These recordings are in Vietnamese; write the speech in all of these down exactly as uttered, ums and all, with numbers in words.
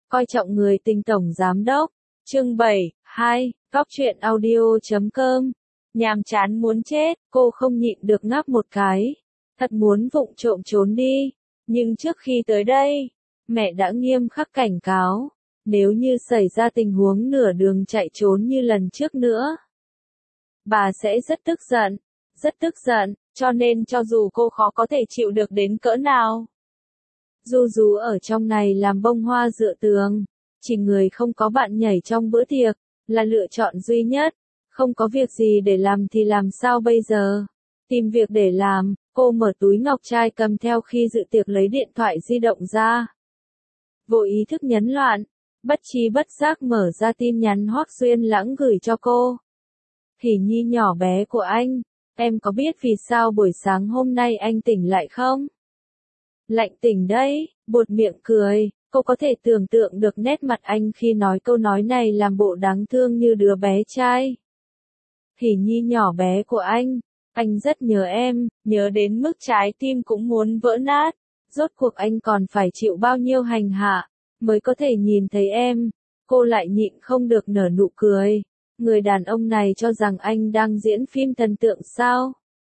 Coi trọng người tình tổng giám đốc. Chương bảy, hai, Góc truyện audio chấm com. Nhàm chán muốn chết, cô không nhịn được ngáp một cái. Thật muốn vụng trộm trốn đi. Nhưng trước khi tới đây, mẹ đã nghiêm khắc cảnh cáo. Nếu như xảy ra tình huống nửa đường chạy trốn như lần trước nữa, bà sẽ rất tức giận. Rất tức giận, cho nên cho dù cô khó có thể chịu được đến cỡ nào. Du Du ở trong này làm bông hoa dựa tường. Chỉ người không có bạn nhảy trong bữa tiệc, là lựa chọn duy nhất. Không có việc gì để làm thì làm sao bây giờ? Tìm việc để làm, cô mở túi ngọc trai cầm theo khi dự tiệc lấy điện thoại di động ra. Vô ý thức nhấn loạn, bất trí bất giác mở ra tin nhắn Hoắc Duyên Lãng gửi cho cô. Hỉ Nhi nhỏ bé của anh, em có biết vì sao buổi sáng hôm nay anh tỉnh lại không? Lạnh tỉnh đấy, buột miệng cười, cô có thể tưởng tượng được nét mặt anh khi nói câu nói này làm bộ đáng thương như đứa bé trai. Hỉ Nhi nhỏ bé của anh, anh rất nhớ em, nhớ đến mức trái tim cũng muốn vỡ nát. Rốt cuộc anh còn phải chịu bao nhiêu hành hạ, mới có thể nhìn thấy em. Cô lại nhịn không được nở nụ cười. Người đàn ông này cho rằng anh đang diễn phim thần tượng sao?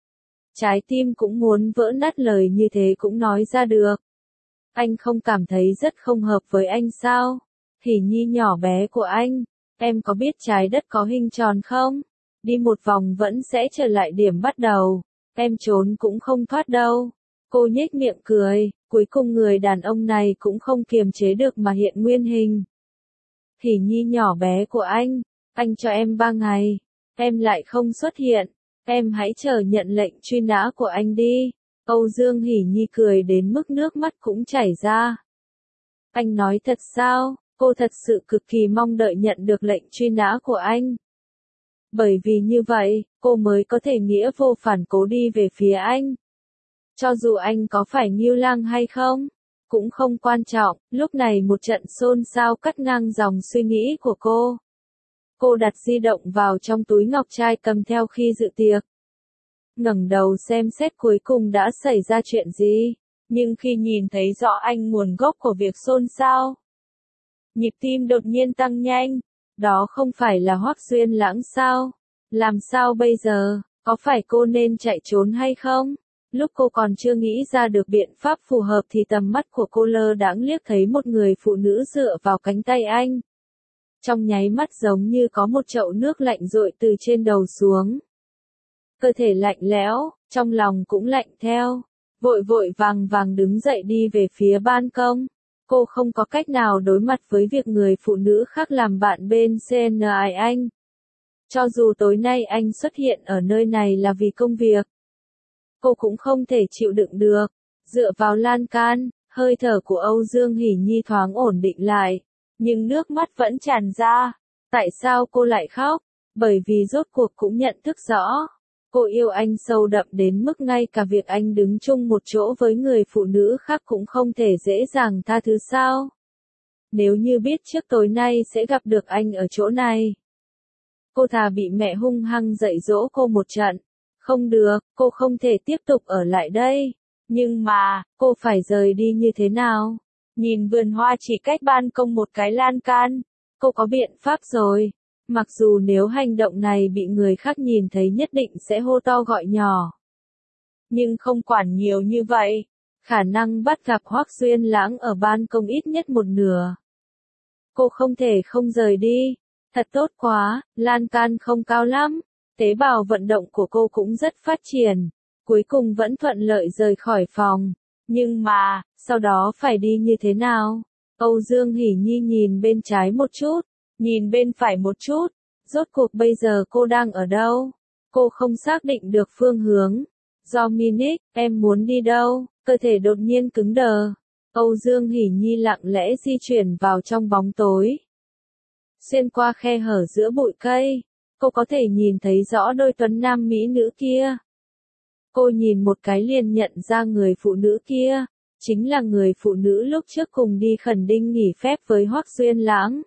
Trái tim cũng muốn vỡ nát, lời như thế cũng nói ra được. Anh không cảm thấy rất không hợp với anh sao? Hỉ Nhi nhỏ bé của anh, em có biết trái đất có hình tròn không? Đi một vòng vẫn sẽ trở lại điểm bắt đầu. Em trốn cũng không thoát đâu. Cô nhếch miệng cười, cuối cùng người đàn ông này cũng không kiềm chế được mà hiện nguyên hình. Hỉ Nhi nhỏ bé của anh, anh cho em ba ngày, em lại không xuất hiện, em hãy chờ nhận lệnh truy nã của anh đi. Âu Dương Hỉ Nhi cười đến mức nước mắt cũng chảy ra. Anh nói thật sao? Cô thật sự cực kỳ mong đợi nhận được lệnh truy nã của anh. Bởi vì như vậy, cô mới có thể nghĩa vô phản cố đi về phía anh. Cho dù anh có phải Ngưu Lang hay không, cũng không quan trọng. Lúc này một trận xôn xao cắt ngang dòng suy nghĩ của cô. Cô đặt di động vào trong túi ngọc trai cầm theo khi dự tiệc. Ngẩng đầu xem xét cuối cùng đã xảy ra chuyện gì, nhưng khi nhìn thấy rõ anh nguồn gốc của việc xôn xao, nhịp tim đột nhiên tăng nhanh. Đó không phải là Hoắc Duyên Lãng sao? Làm sao bây giờ? Có phải cô nên chạy trốn hay không? Lúc cô còn chưa nghĩ ra được biện pháp phù hợp thì tầm mắt của cô lơ đãng liếc thấy một người phụ nữ dựa vào cánh tay anh. Trong nháy mắt giống như có một chậu nước lạnh dội từ trên đầu xuống. Cơ thể lạnh lẽo, trong lòng cũng lạnh theo. Vội vội vàng vàng đứng dậy đi về phía ban công. Cô không có cách nào đối mặt với việc người phụ nữ khác làm bạn bên xê en i anh. Cho dù tối nay anh xuất hiện ở nơi này là vì công việc, cô cũng không thể chịu đựng được. Dựa vào lan can, hơi thở của Âu Dương Hỉ Nhi thoáng ổn định lại, nhưng nước mắt vẫn tràn ra. Tại sao cô lại khóc? Bởi vì rốt cuộc cũng nhận thức rõ. Cô yêu anh sâu đậm đến mức ngay cả việc anh đứng chung một chỗ với người phụ nữ khác cũng không thể dễ dàng tha thứ sao. Nếu như biết trước tối nay sẽ gặp được anh ở chỗ này, cô thà bị mẹ hung hăng dạy dỗ cô một trận. Không được, cô không thể tiếp tục ở lại đây. Nhưng mà, cô phải rời đi như thế nào? Nhìn vườn hoa chỉ cách ban công một cái lan can, cô có biện pháp rồi. Mặc dù nếu hành động này bị người khác nhìn thấy nhất định sẽ hô to gọi nhỏ. Nhưng không quản nhiều như vậy, khả năng bắt gặp Hoắc Duyên Lãng ở ban công ít nhất một nửa. Cô không thể không rời đi. Thật tốt quá, lan can không cao lắm. Tế bào vận động của cô cũng rất phát triển. Cuối cùng vẫn thuận lợi rời khỏi phòng. Nhưng mà, sau đó phải đi như thế nào? Âu Dương Hỉ Nhi nhìn bên trái một chút, nhìn bên phải một chút. Rốt cuộc bây giờ cô đang ở đâu? Cô không xác định được phương hướng. Dominic, em muốn đi đâu? Cơ thể đột nhiên cứng đờ. Âu Dương Hỉ Nhi lặng lẽ di chuyển vào trong bóng tối. Xuyên qua khe hở giữa bụi cây, cô có thể nhìn thấy rõ đôi tuấn nam mỹ nữ kia. Cô nhìn một cái liền nhận ra người phụ nữ kia, chính là người phụ nữ lúc trước cùng đi khẩn đinh nghỉ phép với Hoắc Duyên Lãng.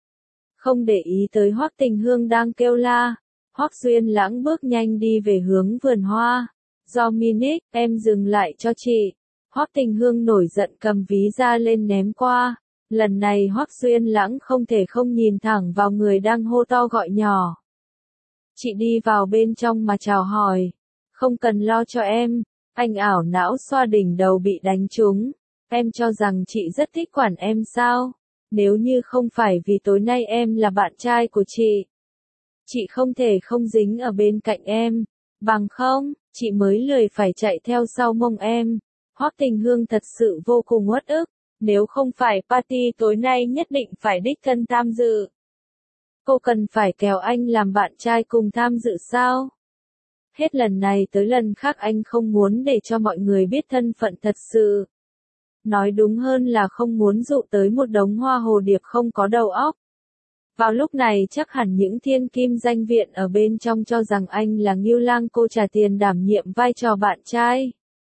Không để ý tới Hoắc Tình Hương đang kêu la, Hoắc Duyên Lãng bước nhanh đi về hướng vườn hoa. Dominic, em dừng lại cho chị. Hoắc Tình Hương nổi giận cầm ví ra lên ném qua. Lần này Hoắc Duyên Lãng không thể không nhìn thẳng vào người đang hô to gọi nhỏ. Chị đi vào bên trong mà chào hỏi. Không cần lo cho em. Anh ảo não xoa đỉnh đầu bị đánh trúng. Em cho rằng chị rất thích quản em sao? Nếu như không phải vì tối nay em là bạn trai của chị, chị không thể không dính ở bên cạnh em. Bằng không, chị mới lười phải chạy theo sau mông em. Hoắc Tình Hương thật sự vô cùng uất ức. Nếu không phải party tối nay nhất định phải đích thân tham dự. Cô cần phải kéo anh làm bạn trai cùng tham dự sao? Hết lần này tới lần khác anh không muốn để cho mọi người biết thân phận thật sự. Nói đúng hơn là không muốn dụ tới một đống hoa hồ điệp không có đầu óc. Vào lúc này chắc hẳn những thiên kim danh viện ở bên trong cho rằng anh là Ngưu Lang cô trả tiền đảm nhiệm vai trò bạn trai.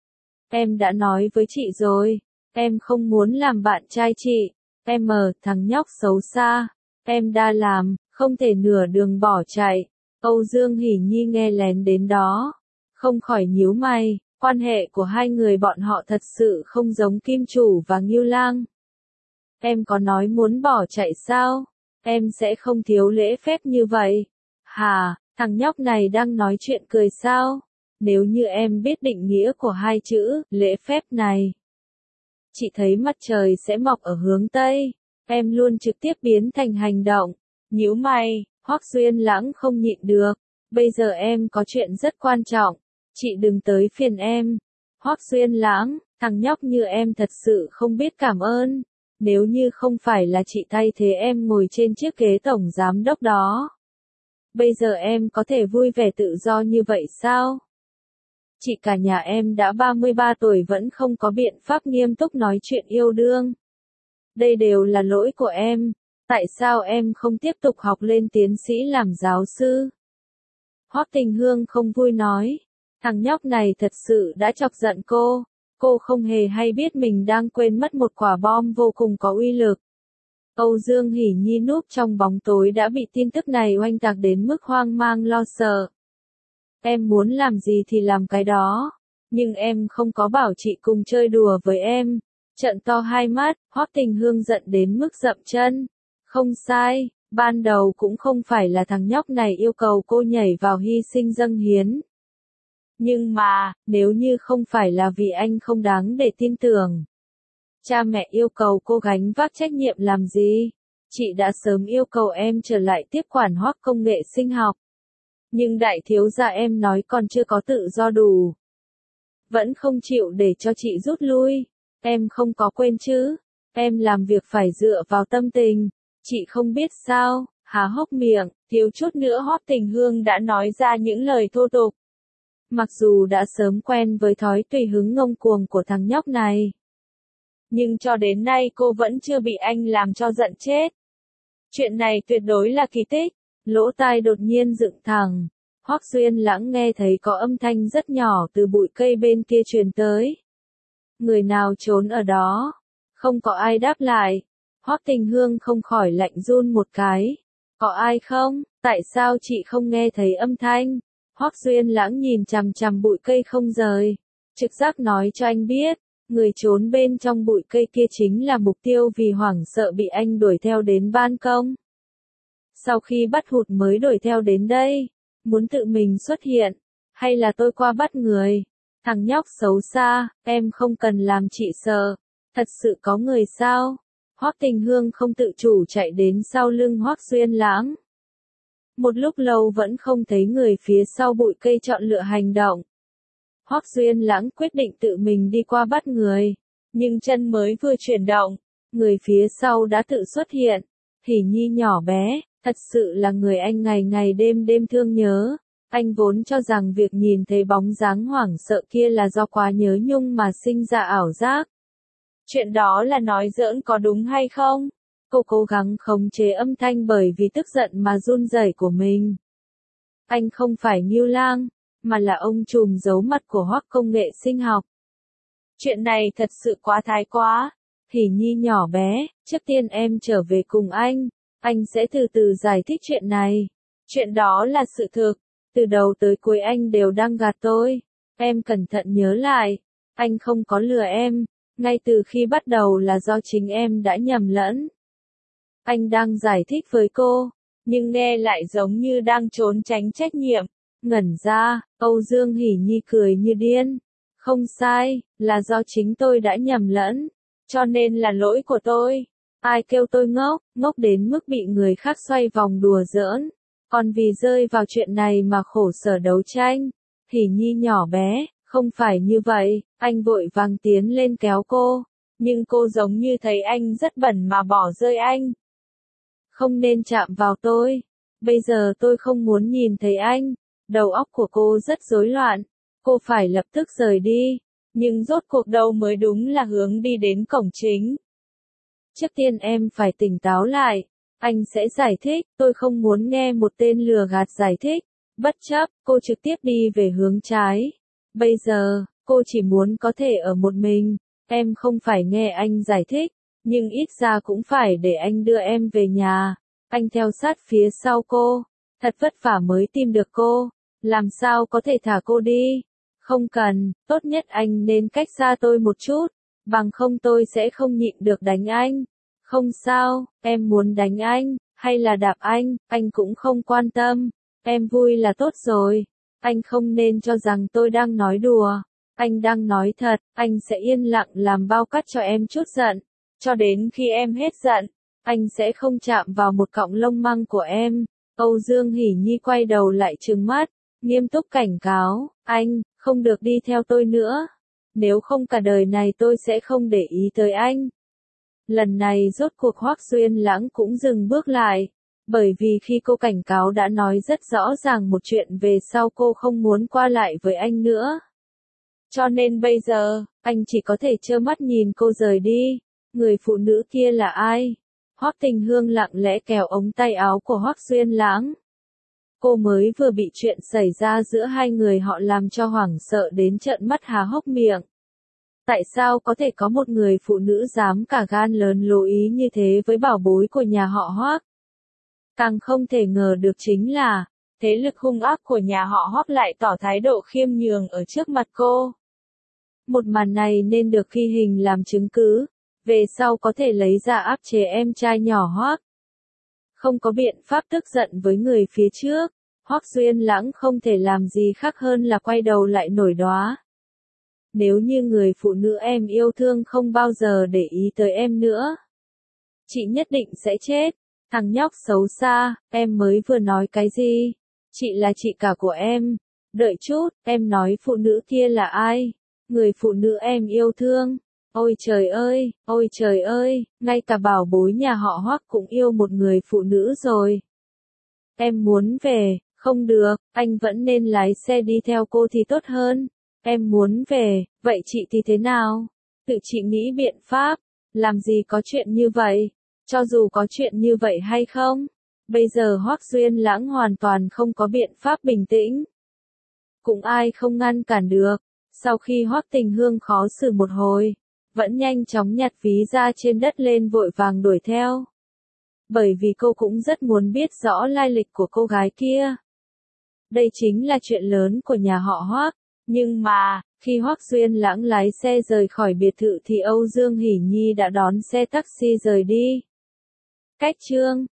Em đã nói với chị rồi, em không muốn làm bạn trai chị. Em mờ thằng nhóc xấu xa. Em đã làm, không thể nửa đường bỏ chạy. Âu Dương Hỷ Nhi nghe lén đến đó. Không khỏi nhíu mày, quan hệ của hai người bọn họ thật sự không giống Kim Chủ và Ngưu Lang. Em có nói muốn bỏ chạy sao? Em sẽ không thiếu lễ phép như vậy. Hà, thằng nhóc này đang nói chuyện cười sao? Nếu như em biết định nghĩa của hai chữ, lễ phép này. Chị thấy mặt trời sẽ mọc ở hướng Tây. Em luôn trực tiếp biến thành hành động. Nhíu mày, Hoắc Duyên Lãng không nhịn được. Bây giờ em có chuyện rất quan trọng. Chị đừng tới phiền em. Hoắc Duyên Lãng, thằng nhóc như em thật sự không biết cảm ơn. Nếu như không phải là chị thay thế em ngồi trên chiếc ghế tổng giám đốc đó. Bây giờ em có thể vui vẻ tự do như vậy sao? Chị cả nhà em đã ba mươi ba tuổi vẫn không có biện pháp nghiêm túc nói chuyện yêu đương. Đây đều là lỗi của em. Tại sao em không tiếp tục học lên tiến sĩ làm giáo sư? Hoắc Tình Hương không vui nói. Thằng nhóc này thật sự đã chọc giận cô. Cô không hề hay biết mình đang quên mất một quả bom vô cùng có uy lực. Âu Dương Hỷ Nhi núp trong bóng tối đã bị tin tức này oanh tạc đến mức hoang mang lo sợ. Em muốn làm gì thì làm cái đó. Nhưng em không có bảo chị cùng chơi đùa với em. Trợn to hai mắt, Hoắc Tình Hương giận đến mức dậm chân. Không sai, ban đầu cũng không phải là thằng nhóc này yêu cầu cô nhảy vào hy sinh dâng hiến. Nhưng mà, nếu như không phải là vì anh không đáng để tin tưởng. Cha mẹ yêu cầu cô gánh vác trách nhiệm làm gì? Chị đã sớm yêu cầu em trở lại tiếp quản Hoắc công nghệ sinh học. Nhưng đại thiếu gia em nói còn chưa có tự do đủ. Vẫn không chịu để cho chị rút lui. Em không có quên chứ. Em làm việc phải dựa vào tâm tình. Chị không biết sao, há hốc miệng, thiếu chút nữa Hoắc Tình Hương đã nói ra những lời thô tục. Mặc dù đã sớm quen với thói tùy hứng ngông cuồng của thằng nhóc này. Nhưng cho đến nay cô vẫn chưa bị anh làm cho giận chết. Chuyện này tuyệt đối là kỳ tích. Lỗ tai đột nhiên dựng thẳng. Hoắc Duyên Lãng nghe thấy có âm thanh rất nhỏ từ bụi cây bên kia truyền tới. Người nào trốn ở đó? Không có ai đáp lại. Hoắc Tình Hương không khỏi lạnh run một cái. Có ai không? Tại sao chị không nghe thấy âm thanh? Hoắc Duyên Lãng nhìn chằm chằm bụi cây không rời. Trực giác nói cho anh biết, người trốn bên trong bụi cây kia chính là mục tiêu vì hoảng sợ bị anh đuổi theo đến ban công. Sau khi bắt hụt mới đuổi theo đến đây, muốn tự mình xuất hiện, hay là tôi qua bắt người? Thằng nhóc xấu xa, em không cần làm chị sợ. Thật sự có người sao? Hoắc Tình Hương không tự chủ chạy đến sau lưng Hoắc Duyên Lãng. Một lúc lâu vẫn không thấy người phía sau bụi cây chọn lựa hành động. Hoắc Duyên Lãng quyết định tự mình đi qua bắt người. Nhưng chân mới vừa chuyển động, người phía sau đã tự xuất hiện. Hỷ Nhi nhỏ bé, thật sự là người anh ngày ngày đêm đêm thương nhớ. Anh vốn cho rằng việc nhìn thấy bóng dáng hoảng sợ kia là do quá nhớ nhung mà sinh ra ảo giác. Chuyện đó là nói giỡn có đúng hay không? Cô cố gắng khống chế âm thanh bởi vì tức giận mà run rẩy của mình. Anh không phải Ngưu Lang, mà là ông trùm giấu mặt của Hoắc công nghệ sinh học. Chuyện này thật sự quá thái quá. Hỷ Nhi nhỏ bé, trước tiên em trở về cùng anh. Anh sẽ từ từ giải thích chuyện này. Chuyện đó là sự thực. Từ đầu tới cuối anh đều đang gạt tôi. Em cẩn thận nhớ lại. Anh không có lừa em. Ngay từ khi bắt đầu là do chính em đã nhầm lẫn. Anh đang giải thích với cô, nhưng nghe lại giống như đang trốn tránh trách nhiệm. Ngẩn ra, Âu Dương Hỷ Nhi cười như điên. Không sai, là do chính tôi đã nhầm lẫn. Cho nên là lỗi của tôi. Ai kêu tôi ngốc, ngốc đến mức bị người khác xoay vòng đùa giỡn. Còn vì rơi vào chuyện này mà khổ sở đấu tranh. Hỷ Nhi nhỏ bé, không phải như vậy, anh vội vàng tiến lên kéo cô. Nhưng cô giống như thấy anh rất bẩn mà bỏ rơi anh. Không nên chạm vào tôi. Bây giờ tôi không muốn nhìn thấy anh. Đầu óc của cô rất rối loạn. Cô phải lập tức rời đi. Nhưng rốt cuộc đâu mới đúng là hướng đi đến cổng chính. Trước tiên em phải tỉnh táo lại. Anh sẽ giải thích, tôi không muốn nghe một tên lừa gạt giải thích. Bất chấp, cô trực tiếp đi về hướng trái. Bây giờ, cô chỉ muốn có thể ở một mình. Em không phải nghe anh giải thích, nhưng ít ra cũng phải để anh đưa em về nhà. Anh theo sát phía sau cô. Thật vất vả mới tìm được cô. Làm sao có thể thả cô đi? Không cần, tốt nhất anh nên cách xa tôi một chút. Bằng không tôi sẽ không nhịn được đánh anh. Không sao, em muốn đánh anh, hay là đạp anh, anh cũng không quan tâm. Em vui là tốt rồi. Anh không nên cho rằng tôi đang nói đùa. Anh đang nói thật, anh sẽ yên lặng làm bao cắt cho em chút giận. Cho đến khi em hết giận, anh sẽ không chạm vào một cọng lông măng của em. Âu Dương Hỷ Nhi quay đầu lại trừng mắt, nghiêm túc cảnh cáo, anh, không được đi theo tôi nữa. Nếu không cả đời này tôi sẽ không để ý tới anh. Lần này rốt cuộc Hoắc Duyên Lãng cũng dừng bước lại. Bởi vì khi cô cảnh cáo đã nói rất rõ ràng một chuyện về sau cô không muốn qua lại với anh nữa. Cho nên bây giờ, anh chỉ có thể trơ mắt nhìn cô rời đi. Người phụ nữ kia là ai? Hoắc Tình Hương lặng lẽ kéo ống tay áo của Hoắc Duyên Lãng. Cô mới vừa bị chuyện xảy ra giữa hai người họ làm cho hoảng sợ đến trợn mắt há hốc miệng. Tại sao có thể có một người phụ nữ dám cả gan lớn lối ý như thế với bảo bối của nhà họ Hoắc? Càng không thể ngờ được chính là, thế lực hung ác của nhà họ Hoắc lại tỏ thái độ khiêm nhường ở trước mặt cô. Một màn này nên được ghi hình làm chứng cứ, về sau có thể lấy ra áp chế em trai nhỏ Hoắc. Không có biện pháp tức giận với người phía trước, Hoắc Duyên Lãng không thể làm gì khác hơn là quay đầu lại nổi đoá. Nếu như người phụ nữ em yêu thương không bao giờ để ý tới em nữa, chị nhất định sẽ chết. Thằng nhóc xấu xa, em mới vừa nói cái gì? Chị là chị cả của em. Đợi chút, em nói phụ nữ kia là ai? Người phụ nữ em yêu thương. Ôi trời ơi, ôi trời ơi, ngay cả bảo bối nhà họ Hoắc cũng yêu một người phụ nữ rồi. Em muốn về, không được, anh vẫn nên lái xe đi theo cô thì tốt hơn. Em muốn về, vậy chị thì thế nào? Tự chị nghĩ biện pháp, làm gì có chuyện như vậy? Cho dù có chuyện như vậy hay không, bây giờ Hoắc Duyên Lãng hoàn toàn không có biện pháp bình tĩnh. Cũng ai không ngăn cản được. Sau khi Hoắc Tình Hương khó xử một hồi, vẫn nhanh chóng nhặt ví ra trên đất lên vội vàng đuổi theo. Bởi vì cô cũng rất muốn biết rõ lai lịch của cô gái kia. Đây chính là chuyện lớn của nhà họ Hoắc. Nhưng mà, khi Hoắc Duyên Lãng lái xe rời khỏi biệt thự thì Âu Dương Hỷ Nhi đã đón xe taxi rời đi. Cách chương